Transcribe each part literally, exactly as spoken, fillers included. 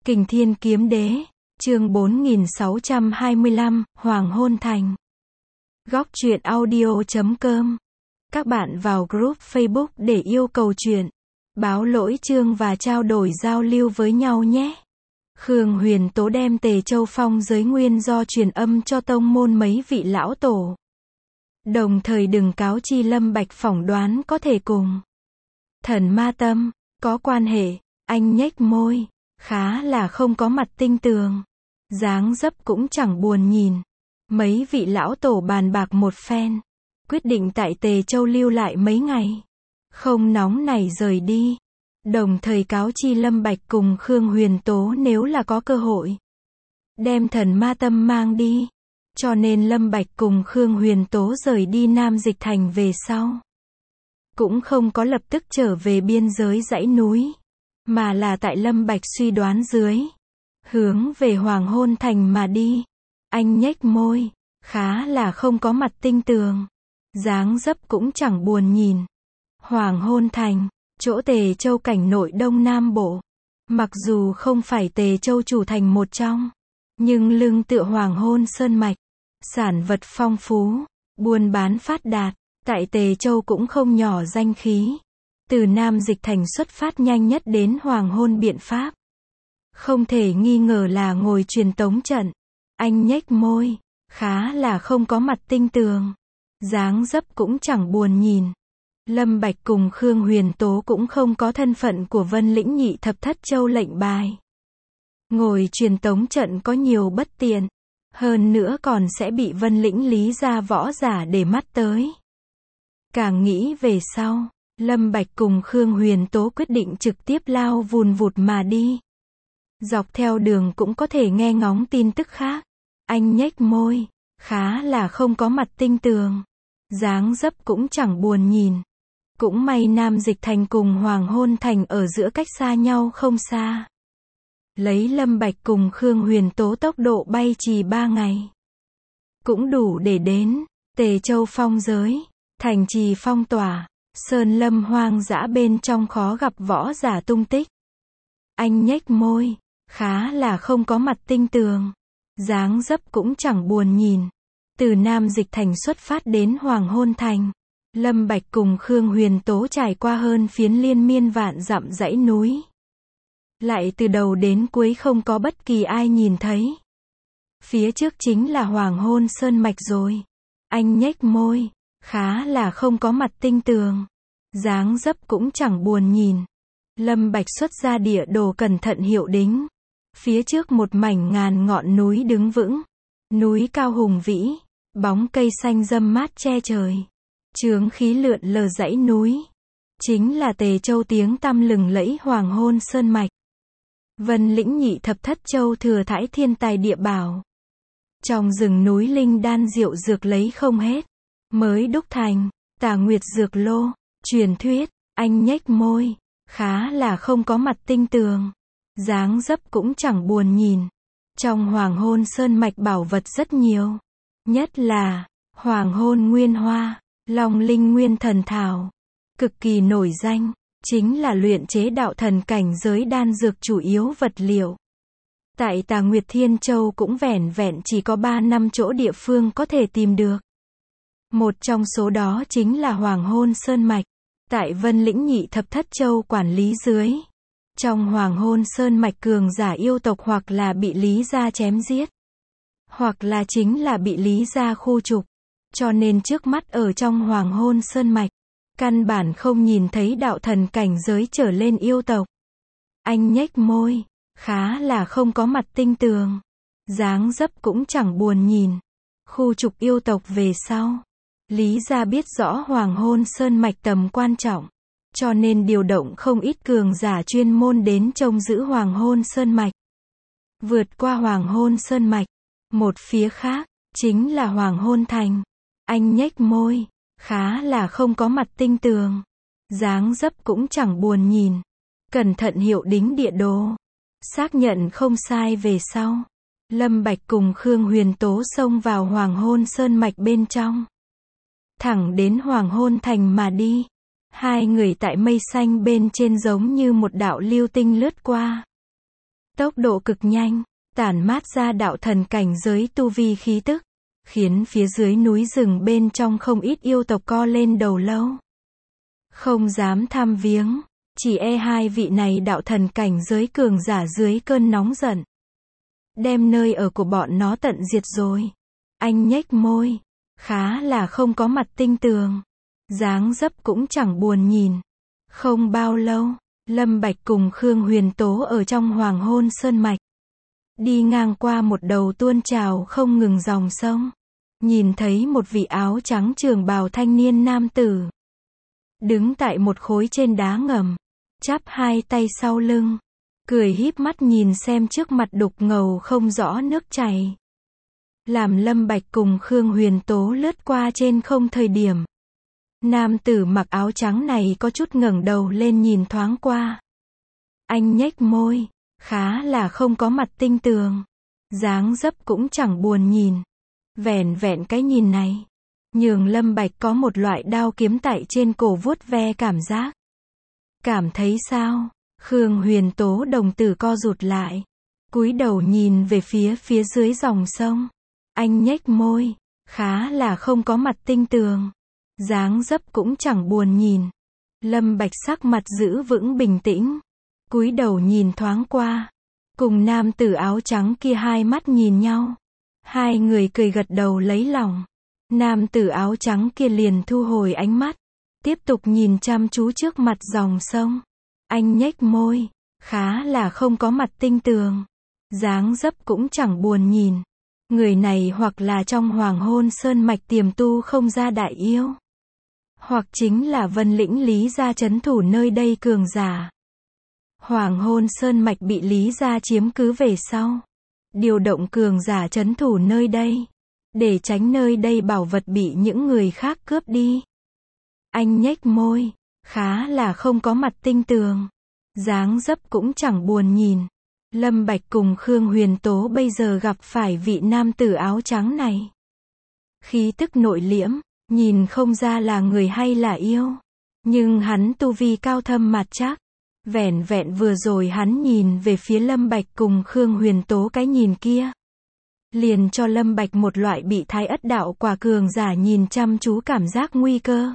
Kình Thiên Kiếm Đế, chương bốn nghìn sáu trăm hai mươi lăm, Hoàng Hôn Thành. Góc truyện audio chấm com. Các bạn vào group Facebook để yêu cầu truyện, báo lỗi chương và trao đổi giao lưu với nhau nhé. Khương Huyền Tố đem Tề Châu Phong giới nguyên do truyền âm cho tông môn mấy vị lão tổ. Đồng thời đừng cáo chi Lâm Bạch phỏng đoán có thể cùng Thần Ma Tâm có quan hệ. Anh nhếch môi, khá là không có mặt tinh tường, dáng dấp cũng chẳng buồn nhìn. Mấy vị lão tổ bàn bạc một phen, quyết định tại Tề Châu lưu lại mấy ngày, không nóng nảy rời đi. Đồng thời cáo chi Lâm Bạch cùng Khương Huyền Tố nếu là có cơ hội đem Thần Ma Tâm mang đi. Cho nên Lâm Bạch cùng Khương Huyền Tố rời đi Nam Dịch Thành về sau, cũng không có lập tức trở về biên giới dãy núi, mà là tại Lâm Bạch suy đoán dưới, hướng về Hoàng Hôn Thành mà đi. Anh nhếch môi, khá là không có mặt tinh tường, dáng dấp cũng chẳng buồn nhìn. Hoàng Hôn Thành, chỗ Tề Châu cảnh nội Đông Nam Bộ, mặc dù không phải Tề Châu chủ thành một trong, nhưng lưng tựa Hoàng Hôn Sơn Mạch, sản vật phong phú, buôn bán phát đạt, tại Tề Châu cũng không nhỏ danh khí. Từ Nam Dịch Thành xuất phát nhanh nhất đến Hoàng Hôn biện pháp, không thể nghi ngờ là ngồi truyền tống trận. Anh nhếch môi, khá là không có mặt tinh tường, dáng dấp cũng chẳng buồn nhìn. Lâm Bạch cùng Khương Huyền Tố cũng không có thân phận của Vân Lĩnh Nhị Thập Thất Châu lệnh bài. Ngồi truyền tống trận có nhiều bất tiện, hơn nữa còn sẽ bị Vân Lĩnh Lý gia võ giả để mắt tới. Càng nghĩ về sau, Lâm Bạch cùng Khương Huyền Tố quyết định trực tiếp lao vùn vụt mà đi. Dọc theo đường cũng có thể nghe ngóng tin tức khác. Anh nhếch môi, khá là không có mặt tinh tường, dáng dấp cũng chẳng buồn nhìn. Cũng may Nam Dịch Thành cùng Hoàng Hôn Thành ở giữa cách xa nhau không xa. Lấy Lâm Bạch cùng Khương Huyền Tố tốc độ bay chỉ ba ngày, cũng đủ để đến Tề Châu Phong giới, thành trì phong tỏa, sơn lâm hoang dã bên trong khó gặp võ giả tung tích. Anh nhếch môi, khá là không có mặt tinh tường, dáng dấp cũng chẳng buồn nhìn. Từ Nam Dịch Thành xuất phát đến Hoàng Hôn Thành, Lâm Bạch cùng Khương Huyền Tố trải qua hơn phiến liên miên vạn dặm dãy núi. Lại từ đầu đến cuối không có bất kỳ ai nhìn thấy. Phía trước chính là Hoàng Hôn Sơn Mạch rồi. Anh nhếch môi, khá là không có mặt tinh tường, dáng dấp cũng chẳng buồn nhìn. Lâm Bạch xuất ra địa đồ cẩn thận hiệu đính. Phía trước một mảnh ngàn ngọn núi đứng vững, núi cao hùng vĩ, bóng cây xanh râm mát che trời, chướng khí lượn lờ dãy núi, chính là Tề Châu tiếng tăm lừng lẫy Hoàng Hôn Sơn Mạch. Vân Lĩnh Nhị Thập Thất Châu thừa thãi thiên tài địa bảo, trong rừng núi linh đan diệu dược lấy không hết, mới đúc thành Tà Nguyệt dược lô. Truyền thuyết, anh nhếch môi, khá là không có mặt tinh tường, dáng dấp cũng chẳng buồn nhìn. Trong Hoàng Hôn Sơn Mạch bảo vật rất nhiều, nhất là Hoàng Hôn Nguyên Hoa, Long Linh Nguyên Thần Thảo, cực kỳ nổi danh, chính là luyện chế đạo thần cảnh giới đan dược chủ yếu vật liệu. Tại Tà Nguyệt Thiên Châu cũng vẻn vẹn chỉ có ba năm chỗ địa phương có thể tìm được. Một trong số đó chính là Hoàng Hôn Sơn Mạch, tại Vân Lĩnh Nhị Thập Thất Châu quản lý dưới. Trong Hoàng Hôn Sơn Mạch cường giả yêu tộc hoặc là bị Lý gia chém giết, hoặc là chính là bị Lý gia khu trục. Cho nên trước mắt ở trong Hoàng Hôn Sơn Mạch, căn bản không nhìn thấy đạo thần cảnh giới trở lên yêu tộc. Anh nhếch môi, khá là không có mặt tinh tường, dáng dấp cũng chẳng buồn nhìn. Khu trục yêu tộc về sau, Lý gia biết rõ Hoàng Hôn Sơn Mạch tầm quan trọng, cho nên điều động không ít cường giả chuyên môn đến trông giữ Hoàng Hôn Sơn Mạch. Vượt qua Hoàng Hôn Sơn Mạch, một phía khác, chính là Hoàng Hôn Thành. Anh nhếch môi, khá là không có mặt tinh tường, dáng dấp cũng chẳng buồn nhìn. Cẩn thận hiệu đính địa đồ, xác nhận không sai về sau, Lâm Bạch cùng Khương Huyền Tố xông vào Hoàng Hôn Sơn Mạch bên trong, thẳng đến Hoàng Hôn Thành mà đi. Hai người tại mây xanh bên trên giống như một đạo lưu tinh lướt qua. Tốc độ cực nhanh, tản mát ra đạo thần cảnh giới tu vi khí tức, khiến phía dưới núi rừng bên trong không ít yêu tộc co lên đầu lâu. Không dám tham viếng, chỉ e hai vị này đạo thần cảnh giới cường giả dưới cơn nóng giận. Đem nơi ở của bọn nó tận diệt rồi. Anh nhếch môi, khá là không có mặt tinh tường. Dáng dấp cũng chẳng buồn nhìn. Không bao lâu, Lâm Bạch cùng Khương Huyền Tố ở trong Hoàng Hôn Sơn Mạch. Đi ngang qua một đầu tuôn trào không ngừng dòng sông. Nhìn thấy một vị áo trắng trường bào thanh niên nam tử. Đứng tại một khối trên đá ngầm. Chắp hai tay sau lưng. Cười híp mắt nhìn xem trước mặt đục ngầu không rõ nước chảy. Làm Lâm Bạch cùng Khương Huyền Tố lướt qua trên không thời điểm. Nam tử mặc áo trắng này có chút ngẩng đầu lên nhìn thoáng qua. Anh nhếch môi, khá là không có mặt tinh tường. Dáng dấp cũng chẳng buồn nhìn. Vẻn vẹn cái nhìn này, nhường Lâm Bạch có một loại đao kiếm tại trên cổ vuốt ve cảm giác. Cảm thấy sao? Khương Huyền Tố đồng tử co rụt lại. Cúi đầu nhìn về phía phía dưới dòng sông. Anh nhếch môi, khá là không có mặt tinh tường. Dáng dấp cũng chẳng buồn nhìn. Lâm Bạch sắc mặt giữ vững bình tĩnh. Cúi đầu nhìn thoáng qua. Cùng nam tử áo trắng kia hai mắt nhìn nhau. Hai người cười gật đầu lấy lòng. Nam tử áo trắng kia liền thu hồi ánh mắt. Tiếp tục nhìn chăm chú trước mặt dòng sông. Anh nhếch môi, khá là không có mặt tinh tường. Dáng dấp cũng chẳng buồn nhìn. Người này hoặc là trong Hoàng Hôn Sơn Mạch tiềm tu không ra đại yêu. Hoặc chính là Vân Lĩnh Lý gia trấn thủ nơi đây cường giả. Hoàng Hôn Sơn Mạch bị Lý gia chiếm cứ về sau. Điều động cường giả trấn thủ nơi đây. Để tránh nơi đây bảo vật bị những người khác cướp đi. Anh nhếch môi, khá là không có mặt tinh tường. Dáng dấp cũng chẳng buồn nhìn. Lâm Bạch cùng Khương Huyền Tố bây giờ gặp phải vị nam tử áo trắng này. Khí tức nội liễm, nhìn không ra là người hay là yêu. Nhưng hắn tu vi cao thâm mạt chắc. Vẻn vẹn vừa rồi hắn nhìn về phía Lâm Bạch cùng Khương Huyền Tố cái nhìn kia. Liền cho Lâm Bạch một loại bị thái ất đạo quả cường giả nhìn chăm chú cảm giác nguy cơ.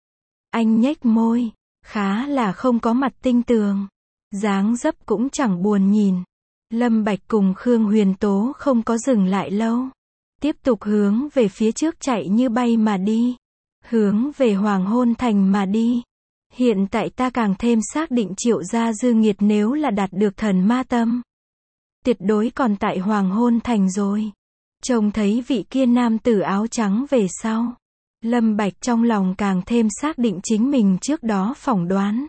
Anh nhếch môi, khá là không có mặt tinh tường. Dáng dấp cũng chẳng buồn nhìn. Lâm Bạch cùng Khương Huyền Tố không có dừng lại lâu. Tiếp tục hướng về phía trước chạy như bay mà đi. Hướng về Hoàng Hôn Thành mà đi. Hiện tại ta càng thêm xác định Triệu gia Dư Nghiệt nếu là đạt được thần ma tâm. Tuyệt đối còn tại Hoàng Hôn Thành rồi. Trông thấy vị kia nam tử áo trắng về sau. Lâm Bạch trong lòng càng thêm xác định chính mình trước đó phỏng đoán.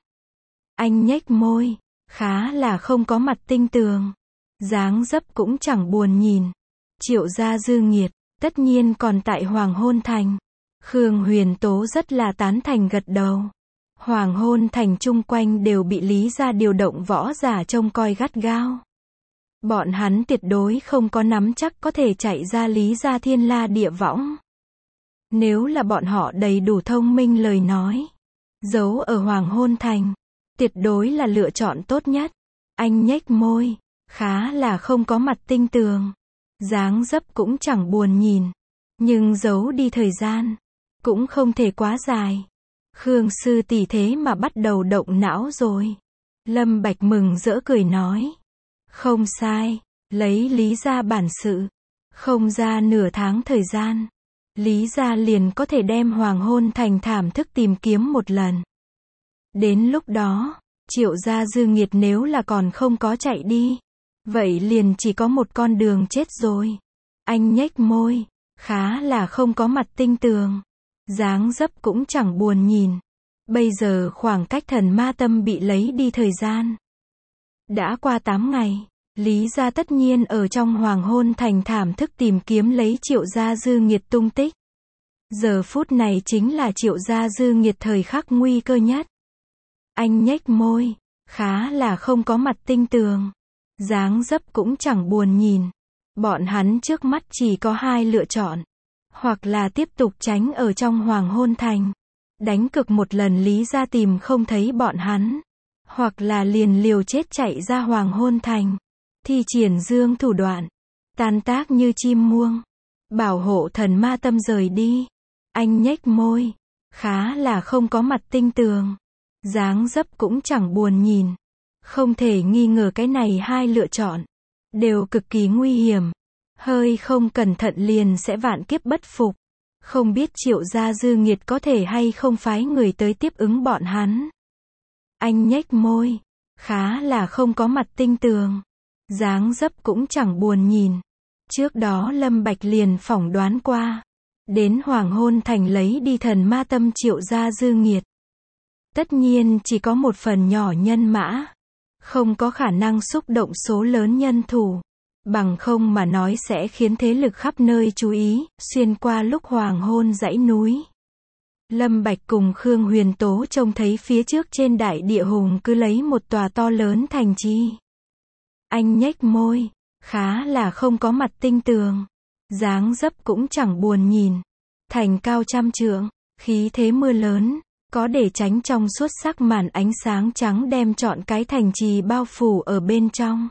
Anh nhếch môi, khá là không có mặt tinh tường. Dáng dấp cũng chẳng buồn nhìn. Triệu gia Dư Nghiệt, tất nhiên còn tại Hoàng Hôn Thành. Khương Huyền Tố rất là tán thành gật đầu. Hoàng Hôn Thành chung quanh đều bị Lý gia điều động võ giả trông coi gắt gao. Bọn hắn tuyệt đối không có nắm chắc có thể chạy ra Lý gia thiên la địa võng. Nếu là bọn họ đầy đủ thông minh lời nói. Giấu ở Hoàng Hôn Thành. Tuyệt đối là lựa chọn tốt nhất. Anh nhếch môi. Khá là không có mặt tinh tường. Dáng dấp cũng chẳng buồn nhìn. Nhưng giấu đi thời gian. Cũng không thể quá dài. Khương sư tỷ thế mà bắt đầu động não rồi. Lâm Bạch mừng rỡ cười nói. Không sai. Lấy Lý gia bản sự. Không ra nửa tháng thời gian. Lý gia liền có thể đem Hoàng Hôn Thành thảm thức tìm kiếm một lần. Đến lúc đó, Triệu gia Dư Nghiệt nếu là còn không có chạy đi. Vậy liền chỉ có một con đường chết rồi. Anh nhếch môi. Khá là không có mặt tinh tường. Dáng dấp cũng chẳng buồn nhìn. Bây giờ khoảng cách thần ma tâm bị lấy đi thời gian. Đã qua tám ngày. Lý gia tất nhiên ở trong Hoàng Hôn Thành thảm thức tìm kiếm lấy Triệu gia Dư Nghiệt tung tích. Giờ phút này chính là Triệu gia Dư Nghiệt thời khắc nguy cơ nhất. Anh nhếch môi. Khá là không có mặt tinh tường. Dáng dấp cũng chẳng buồn nhìn. Bọn hắn trước mắt chỉ có hai lựa chọn. Hoặc là tiếp tục tránh ở trong Hoàng Hôn Thành. Đánh cực một lần Lý gia tìm không thấy bọn hắn. Hoặc là liền liều chết chạy ra Hoàng Hôn Thành. thi triển dương thủ đoạn, tan tác như chim muông, bảo hộ thần ma tâm rời đi. Anh nhếch môi, khá là không có mặt tinh tường, dáng dấp cũng chẳng buồn nhìn. Không thể nghi ngờ cái này hai lựa chọn đều cực kỳ nguy hiểm, hơi không cẩn thận liền sẽ vạn kiếp bất phục. Không biết Triệu gia dư nghiệt có thể hay không phái người tới tiếp ứng bọn hắn. Anh nhếch môi, khá là không có mặt tinh tường, dáng dấp cũng chẳng buồn nhìn. Trước đó Lâm Bạch liền phỏng đoán qua, đến Hoàng Hôn Thành lấy đi thần ma tâm Triệu gia dư nghiệt. Tất nhiên chỉ có một phần nhỏ nhân mã, không có khả năng xúc động số lớn nhân thủ. Bằng không mà nói sẽ khiến thế lực khắp nơi chú ý, xuyên qua lúc hoàng hôn dãy núi. Lâm Bạch cùng Khương Huyền Tố trông thấy phía trước trên đại địa hùng cứ lấy một tòa to lớn thành trì. Anh nhếch môi, khá là không có mặt tinh tường, dáng dấp cũng chẳng buồn nhìn. Thành cao trăm trượng, khí thế mưa lớn, có để tránh trong suốt sắc màn ánh sáng trắng đem trọn cái thành trì bao phủ ở bên trong.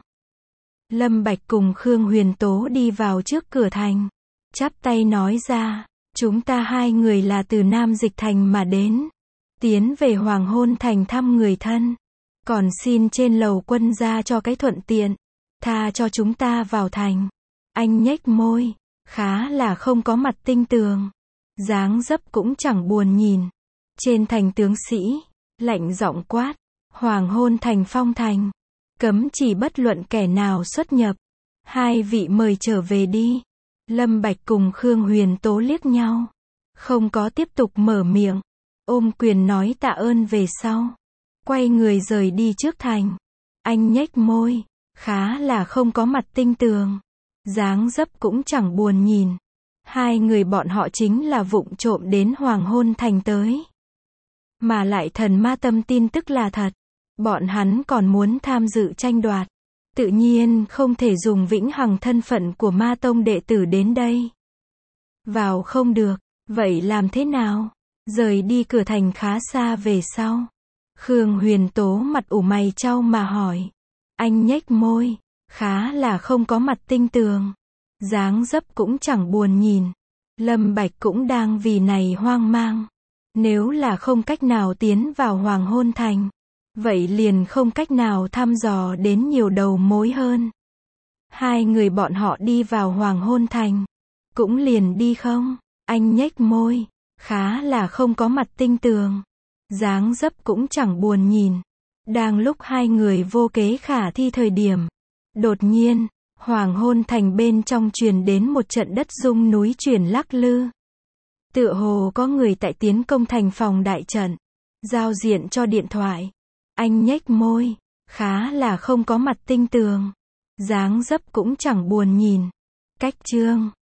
Lâm Bạch cùng Khương Huyền Tố đi vào trước cửa thành, chắp tay nói ra, chúng ta hai người là từ Nam Dịch Thành mà đến, tiến về Hoàng Hôn Thành thăm người thân, còn xin trên lầu quân gia cho cái thuận tiện, tha cho chúng ta vào thành. Anh nhếch môi, khá là không có mặt tinh tường, dáng dấp cũng chẳng buồn nhìn. Trên thành tướng sĩ, lạnh giọng quát, Hoàng Hôn Thành phong thành, cấm chỉ bất luận kẻ nào xuất nhập. Hai vị mời trở về đi. Lâm Bạch cùng Khương Huyền Tố liếc nhau, không có tiếp tục mở miệng, ôm quyền nói tạ ơn về sau, quay người rời đi trước thành. Anh nhếch môi, khá là không có mặt tinh tường, dáng dấp cũng chẳng buồn nhìn. Hai người bọn họ chính là vụng trộm đến Hoàng Hôn Thành tới, mà lại thần ma tâm tin tức là thật. Bọn hắn còn muốn tham dự tranh đoạt, tự nhiên không thể dùng vĩnh hằng thân phận của ma tông đệ tử đến đây. Vào không được, vậy làm thế nào? Rời đi cửa thành khá xa về sau. Khương Huyền Tố mặt ủ mày chau mà hỏi. Anh nhếch môi, khá là không có mặt tinh tường, dáng dấp cũng chẳng buồn nhìn. Lâm Bạch cũng đang vì này hoang mang. Nếu là không cách nào tiến vào Hoàng Hôn Thành, vậy liền không cách nào thăm dò đến nhiều đầu mối hơn. Hai người bọn họ đi vào Hoàng Hôn Thành, cũng liền đi không? Anh nhếch môi, khá là không có mặt tinh tường, dáng dấp cũng chẳng buồn nhìn. Đang lúc hai người vô kế khả thi thời điểm, đột nhiên, Hoàng Hôn Thành bên trong truyền đến một trận đất rung núi chuyển lắc lư. Tựa hồ có người tại tiến công thành phòng đại trận, giao diện cho điện thoại. Anh nhếch môi, khá là không có mặt tinh tường, dáng dấp cũng chẳng buồn nhìn. Cách chương